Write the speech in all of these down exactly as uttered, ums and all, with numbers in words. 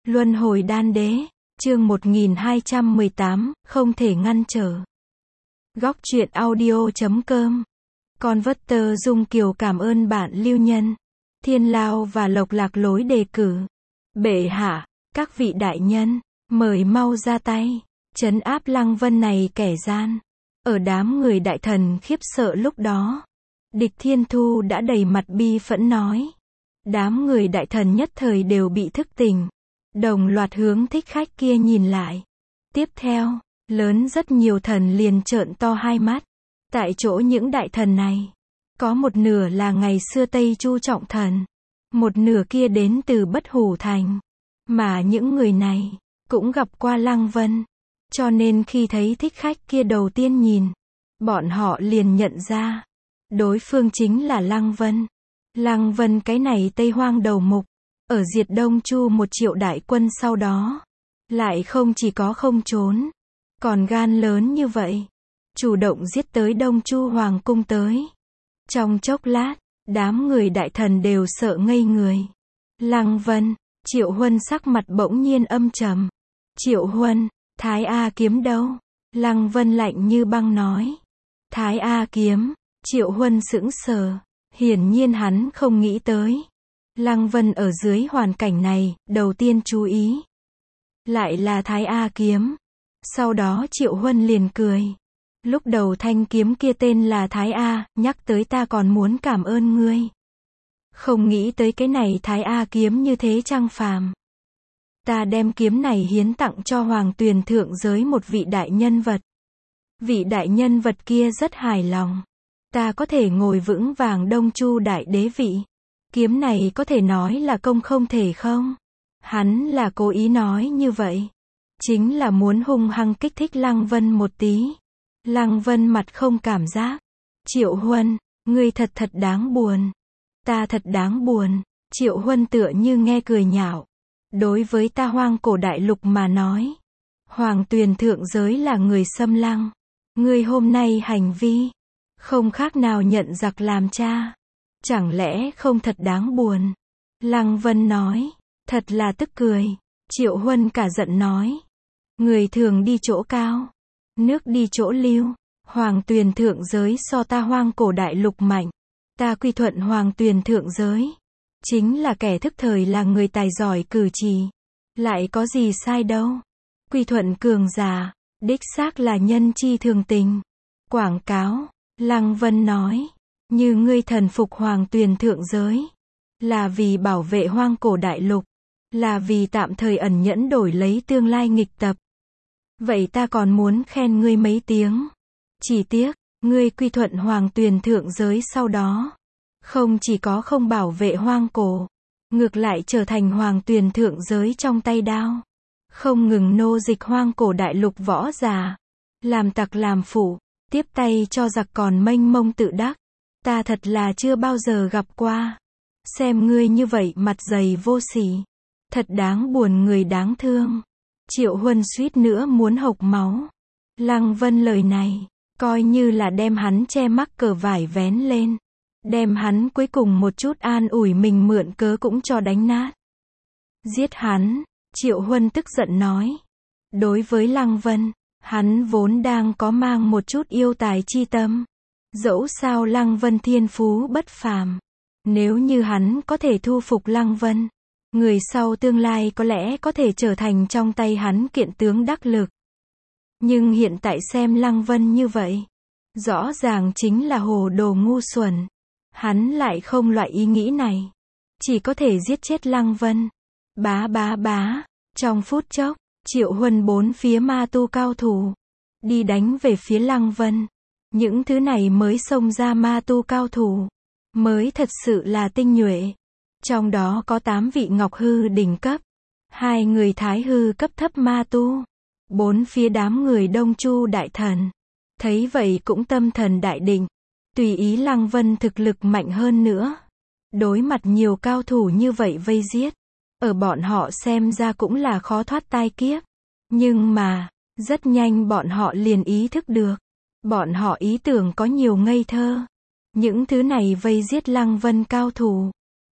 Luân hồi đan đế, chương một nghìn hai trăm mười tám, không thể ngăn trở. Góc truyện audio.com. Converter Dung Kiều cảm ơn bạn Lưu Nhân, Thiên Lao và Lộc Lạc lối đề cử. Bệ hạ, các vị đại nhân, mời mau ra tay, trấn áp Lăng Vân này kẻ gian. Ở đám người đại thần khiếp sợ lúc đó, Địch Thiên Thu đã đầy mặt bi phẫn nói. Đám người đại thần nhất thời đều bị thức tỉnh, đồng loạt hướng thích khách kia nhìn lại. Tiếp theo, lớn rất nhiều thần liền trợn to hai mắt. Tại chỗ những đại thần này, có một nửa là ngày xưa Tây Chu trọng thần, một nửa kia đến từ Bất Hủ Thành. Mà những người này, cũng gặp qua Lăng Vân. Cho nên khi thấy thích khách kia đầu tiên nhìn, bọn họ liền nhận ra, đối phương chính là Lăng Vân. Lăng Vân cái này Tây Hoang đầu mục, ở diệt Đông Chu một triệu đại quân sau đó, lại không chỉ có không trốn, còn gan lớn như vậy, chủ động giết tới Đông Chu Hoàng cung tới. Trong chốc lát, đám người đại thần đều sợ ngây người. Lăng Vân, Triệu Huân sắc mặt bỗng nhiên âm trầm. Triệu Huân, Thái A kiếm đâu? Lăng Vân lạnh như băng nói. Thái A kiếm, Triệu Huân sững sờ, hiển nhiên hắn không nghĩ tới. Lăng Vân ở dưới hoàn cảnh này, đầu tiên chú ý, lại là Thái A kiếm. Sau đó Triệu Huân liền cười. Lúc đầu thanh kiếm kia tên là Thái A, nhắc tới ta còn muốn cảm ơn ngươi. Không nghĩ tới cái này Thái A kiếm như thế trang phàm. Ta đem kiếm này hiến tặng cho Hoàng Tuyền thượng giới một vị đại nhân vật. Vị đại nhân vật kia rất hài lòng. Ta có thể ngồi vững vàng Đông Chu đại đế vị. Kiếm này có thể nói là công không thể không. Hắn là cố ý nói như vậy, chính là muốn hung hăng kích thích Lăng Vân một tí. Lăng Vân mặt không cảm giác. Triệu Huân, ngươi thật thật đáng buồn. Ta thật đáng buồn. Triệu Huân tựa như nghe cười nhạo. Đối với ta Hoang cổ đại lục mà nói, Hoàng Tuyền thượng giới là người xâm lăng. Ngươi hôm nay hành vi, không khác nào nhận giặc làm cha. Chẳng lẽ không thật đáng buồn? Lăng Vân nói. Thật là tức cười. Triệu Huân cả giận nói. Người thường đi chỗ cao, nước đi chỗ lưu. Hoàng Tuyền thượng giới so ta Hoang cổ đại lục mạnh. Ta quy thuận Hoàng Tuyền thượng giới, chính là kẻ thức thời là người tài giỏi cử chỉ. Lại có gì sai đâu. Quy thuận cường giả, đích xác là nhân chi thường tình. Quảng cáo. Lăng Vân nói. Như ngươi thần phục Hoàng Tuyền thượng giới, là vì bảo vệ Hoang cổ đại lục, là vì tạm thời ẩn nhẫn đổi lấy tương lai nghịch tập. Vậy ta còn muốn khen ngươi mấy tiếng. Chỉ tiếc, ngươi quy thuận Hoàng Tuyền thượng giới sau đó, không chỉ có không bảo vệ Hoang cổ, ngược lại trở thành Hoàng Tuyền thượng giới trong tay đao. Không ngừng nô dịch Hoang cổ đại lục võ giả, làm tặc làm phụ, tiếp tay cho giặc còn mênh mông tự đắc. Ta thật là chưa bao giờ gặp qua. Xem ngươi như vậy mặt dày vô sỉ, thật đáng buồn người đáng thương. Triệu Huân suýt nữa muốn hộc máu. Lăng Vân lời này, coi như là đem hắn che mắc cờ vải vén lên. Đem hắn cuối cùng một chút an ủi mình mượn cớ cũng cho đánh nát. Giết hắn, Triệu Huân tức giận nói. Đối với Lăng Vân, hắn vốn đang có mang một chút yêu tài chi tâm. Dẫu sao Lăng Vân thiên phú bất phàm. Nếu như hắn có thể thu phục Lăng Vân, người sau tương lai có lẽ có thể trở thành trong tay hắn kiện tướng đắc lực. Nhưng hiện tại xem Lăng Vân như vậy, rõ ràng chính là hồ đồ ngu xuẩn. Hắn lại không loại ý nghĩ này, chỉ có thể giết chết Lăng Vân. Bá bá bá, trong phút chốc, Triệu Huân bốn phía ma tu cao thủ, đi đánh về phía Lăng Vân. Những thứ này mới xông ra ma tu cao thủ, mới thật sự là tinh nhuệ. Trong đó có tám vị Ngọc Hư đỉnh cấp, hai người Thái Hư cấp thấp ma tu, bốn phía đám người Đông Chu đại thần. Thấy vậy cũng tâm thần đại định, tùy ý Lăng Vân thực lực mạnh hơn nữa. Đối mặt nhiều cao thủ như vậy vây giết, ở bọn họ xem ra cũng là khó thoát tai kiếp. Nhưng mà, rất nhanh bọn họ liền ý thức được. Bọn họ ý tưởng có nhiều ngây thơ. Những thứ này vây giết Lăng Vân cao thủ,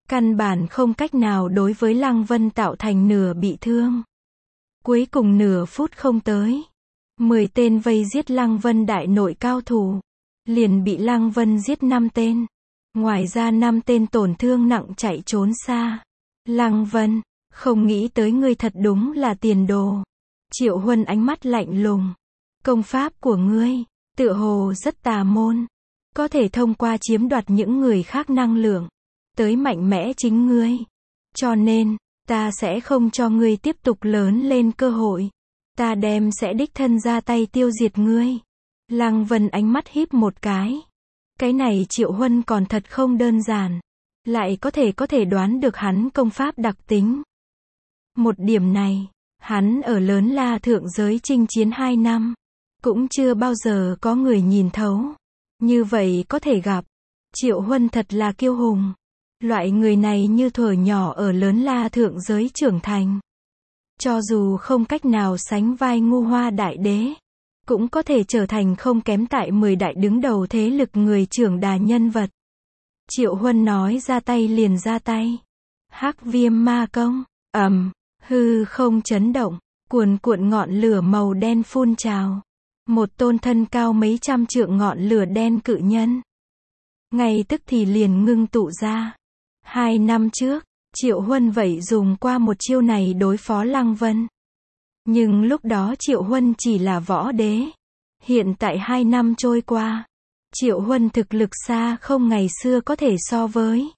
Căn bản không cách nào đối với Lăng Vân tạo thành nửa bị thương. Cuối cùng nửa phút không tới, mười tên vây giết Lăng Vân đại nội cao thủ, liền bị Lăng Vân giết năm tên. Ngoài ra năm tên tổn thương nặng chạy trốn xa. Lăng Vân, không nghĩ tới ngươi thật đúng là tiền đồ. Triệu Huân ánh mắt lạnh lùng. Công pháp của ngươi, tựa hồ rất tà môn. Có thể thông qua chiếm đoạt những người khác năng lượng, tới mạnh mẽ chính ngươi. Cho nên, ta sẽ không cho ngươi tiếp tục lớn lên cơ hội. Ta đem sẽ đích thân ra tay tiêu diệt ngươi. Lăng Vân ánh mắt híp một cái. Cái này Triệu Huân còn thật không đơn giản. Lại có thể có thể đoán được hắn công pháp đặc tính. Một điểm này, hắn ở lớn La thượng giới chinh chiến hai năm. Cũng chưa bao giờ có người nhìn thấu. Như vậy có thể gặp. Triệu Huân thật là kiêu hùng. Loại người này như thuở nhỏ ở lớn La thượng giới trưởng thành. Cho dù không cách nào sánh vai Ngu Hoa Đại Đế, cũng có thể trở thành không kém tại mười đại đứng đầu thế lực người trưởng đà nhân vật. Triệu Huân nói ra tay liền ra tay. Hắc Viêm Ma Công, ầm, hư không chấn động, cuồn cuộn ngọn lửa màu đen phun trào. Một tôn thân cao mấy trăm trượng ngọn lửa đen cự nhân. Ngay tức thì liền ngưng tụ ra. Hai năm trước, Triệu Huân vậy dùng qua một chiêu này đối phó Lăng Vân. Nhưng lúc đó Triệu Huân chỉ là võ đế. Hiện tại hai năm trôi qua, Triệu Huân thực lực xa không ngày xưa có thể so với.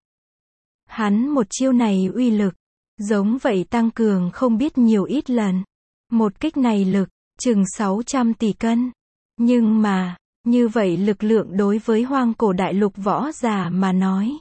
Hắn một chiêu này uy lực, giống vậy tăng cường không biết nhiều ít lần. Một kích này lực, chừng sáu trăm tỷ cân. Nhưng mà, như vậy lực lượng đối với hoang cổ đại lục võ giả mà nói,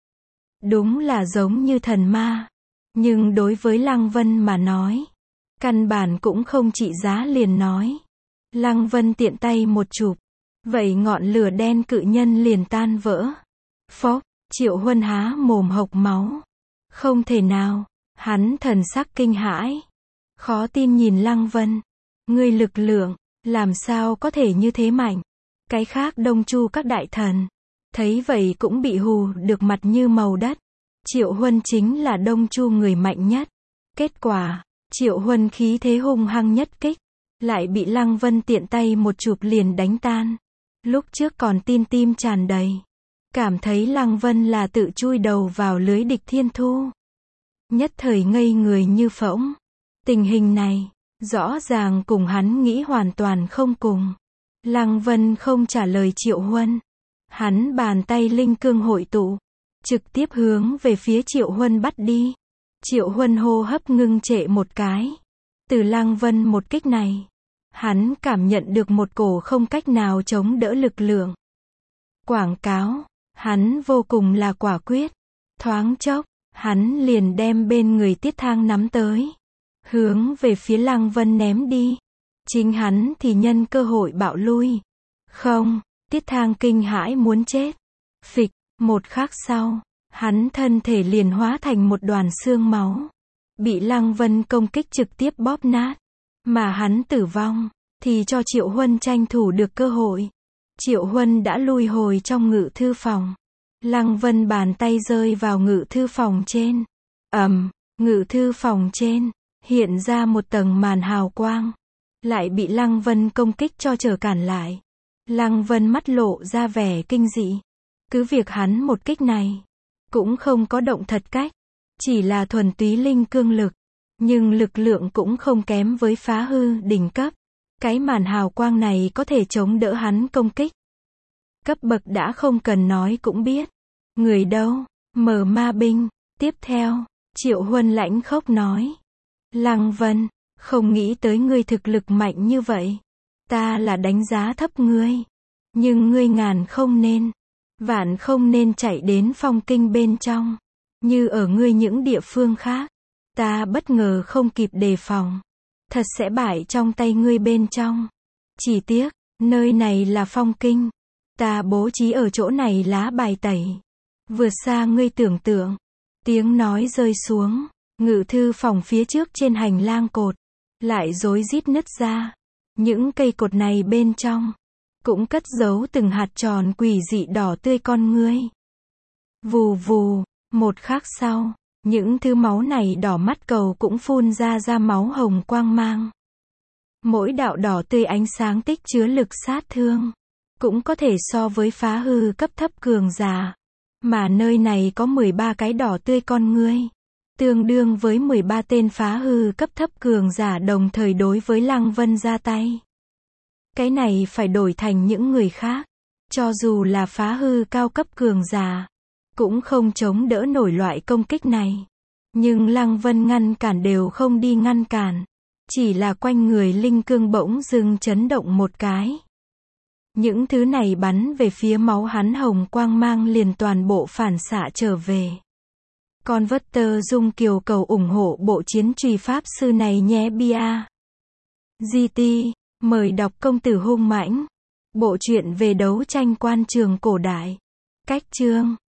đúng là giống như thần ma. Nhưng đối với Lăng Vân mà nói, căn bản cũng không trị giá liền nói. Lăng Vân tiện tay một chụp, vậy ngọn lửa đen cự nhân liền tan vỡ. Phốc, Triệu Huân há mồm hộc máu. Không thể nào, hắn thần sắc kinh hãi. Khó tin nhìn Lăng Vân. Ngươi lực lượng, làm sao có thể như thế mạnh? Cái khác Đông Chu các đại thần, thấy vậy cũng bị hù được mặt như màu đất. Triệu Huân chính là Đông Chu người mạnh nhất. Kết quả, Triệu Huân khí thế hung hăng nhất kích, lại bị Lăng Vân tiện tay một chụp liền đánh tan. Lúc trước còn tin tim tràn đầy, cảm thấy Lăng Vân là tự chui đầu vào lưới địch thiên thu. Nhất thời ngây người như phỗng. Tình hình này, rõ ràng cùng hắn nghĩ hoàn toàn không cùng. Lăng Vân không trả lời Triệu Huân. Hắn bàn tay linh cương hội tụ, trực tiếp hướng về phía Triệu Huân bắt đi. Triệu Huân hô hấp ngưng trệ một cái. Từ Lăng Vân một kích này, hắn cảm nhận được một cổ không cách nào chống đỡ lực lượng. Quảng cáo, hắn vô cùng là quả quyết. Thoáng chốc, hắn liền đem bên người Tiết Thang nắm tới, hướng về phía Lăng Vân ném đi. Chính hắn thì nhân cơ hội bạo lui. Không, Tiết Thang kinh hãi muốn chết. Phịch, một khắc sau, hắn thân thể liền hóa thành một đoàn xương máu, bị Lăng Vân công kích trực tiếp bóp nát. Mà hắn tử vong, thì cho Triệu Huân tranh thủ được cơ hội. Triệu Huân đã lui hồi trong ngự thư phòng. Lăng Vân bàn tay rơi vào ngự thư phòng trên. Ầm, ngự thư phòng trên, hiện ra một tầng màn hào quang. Lại bị Lăng Vân công kích cho trở cản lại. Lăng Vân mắt lộ ra vẻ kinh dị. Cứ việc hắn một kích này, cũng không có động thật cách. Chỉ là thuần túy linh cương lực. Nhưng lực lượng cũng không kém với phá hư đỉnh cấp. Cái màn hào quang này có thể chống đỡ hắn công kích. Cấp bậc đã không cần nói cũng biết. Người đâu? Mở ma binh. Tiếp theo, Triệu Huân lãnh khốc nói. Lăng Vân, không nghĩ tới ngươi thực lực mạnh như vậy. Ta là đánh giá thấp ngươi. Nhưng ngươi ngàn không nên, vạn không nên chạy đến phong kinh bên trong. Như ở ngươi những địa phương khác, ta bất ngờ không kịp đề phòng, thật sẽ bại trong tay ngươi bên trong. Chỉ tiếc, nơi này là phong kinh. Ta bố trí ở chỗ này lá bài tẩy, vượt xa ngươi tưởng tượng. Tiếng nói rơi xuống, ngự thư phòng phía trước trên hành lang cột, lại rối rít nứt ra. Những cây cột này bên trong, cũng cất giấu từng hạt tròn quỷ dị đỏ tươi con ngươi. Vù vù, Một khắc sau, những thứ máu này đỏ mắt cầu cũng phun ra ra máu hồng quang mang. Mỗi đạo đỏ tươi ánh sáng tích chứa lực sát thương, cũng có thể so với phá hư cấp thấp cường giả. Mà nơi này có mười ba cái đỏ tươi con ngươi, tương đương với mười ba tên phá hư cấp thấp cường giả đồng thời đối với Lăng Vân ra tay. Cái này phải đổi thành những người khác, cho dù là phá hư cao cấp cường giả, cũng không chống đỡ nổi loại công kích này. Nhưng Lăng Vân ngăn cản đều không đi ngăn cản, chỉ là quanh người linh cương bỗng dưng chấn động một cái. Những thứ này bắn về phía máu hắn hồng quang mang liền toàn bộ phản xạ trở về. Converter Dung Kiều cầu ủng hộ bộ chiến truy pháp sư này nhé bia. giê tê, mời đọc Công tử hung mãnh. Bộ truyện về đấu tranh quan trường cổ đại. Cách chương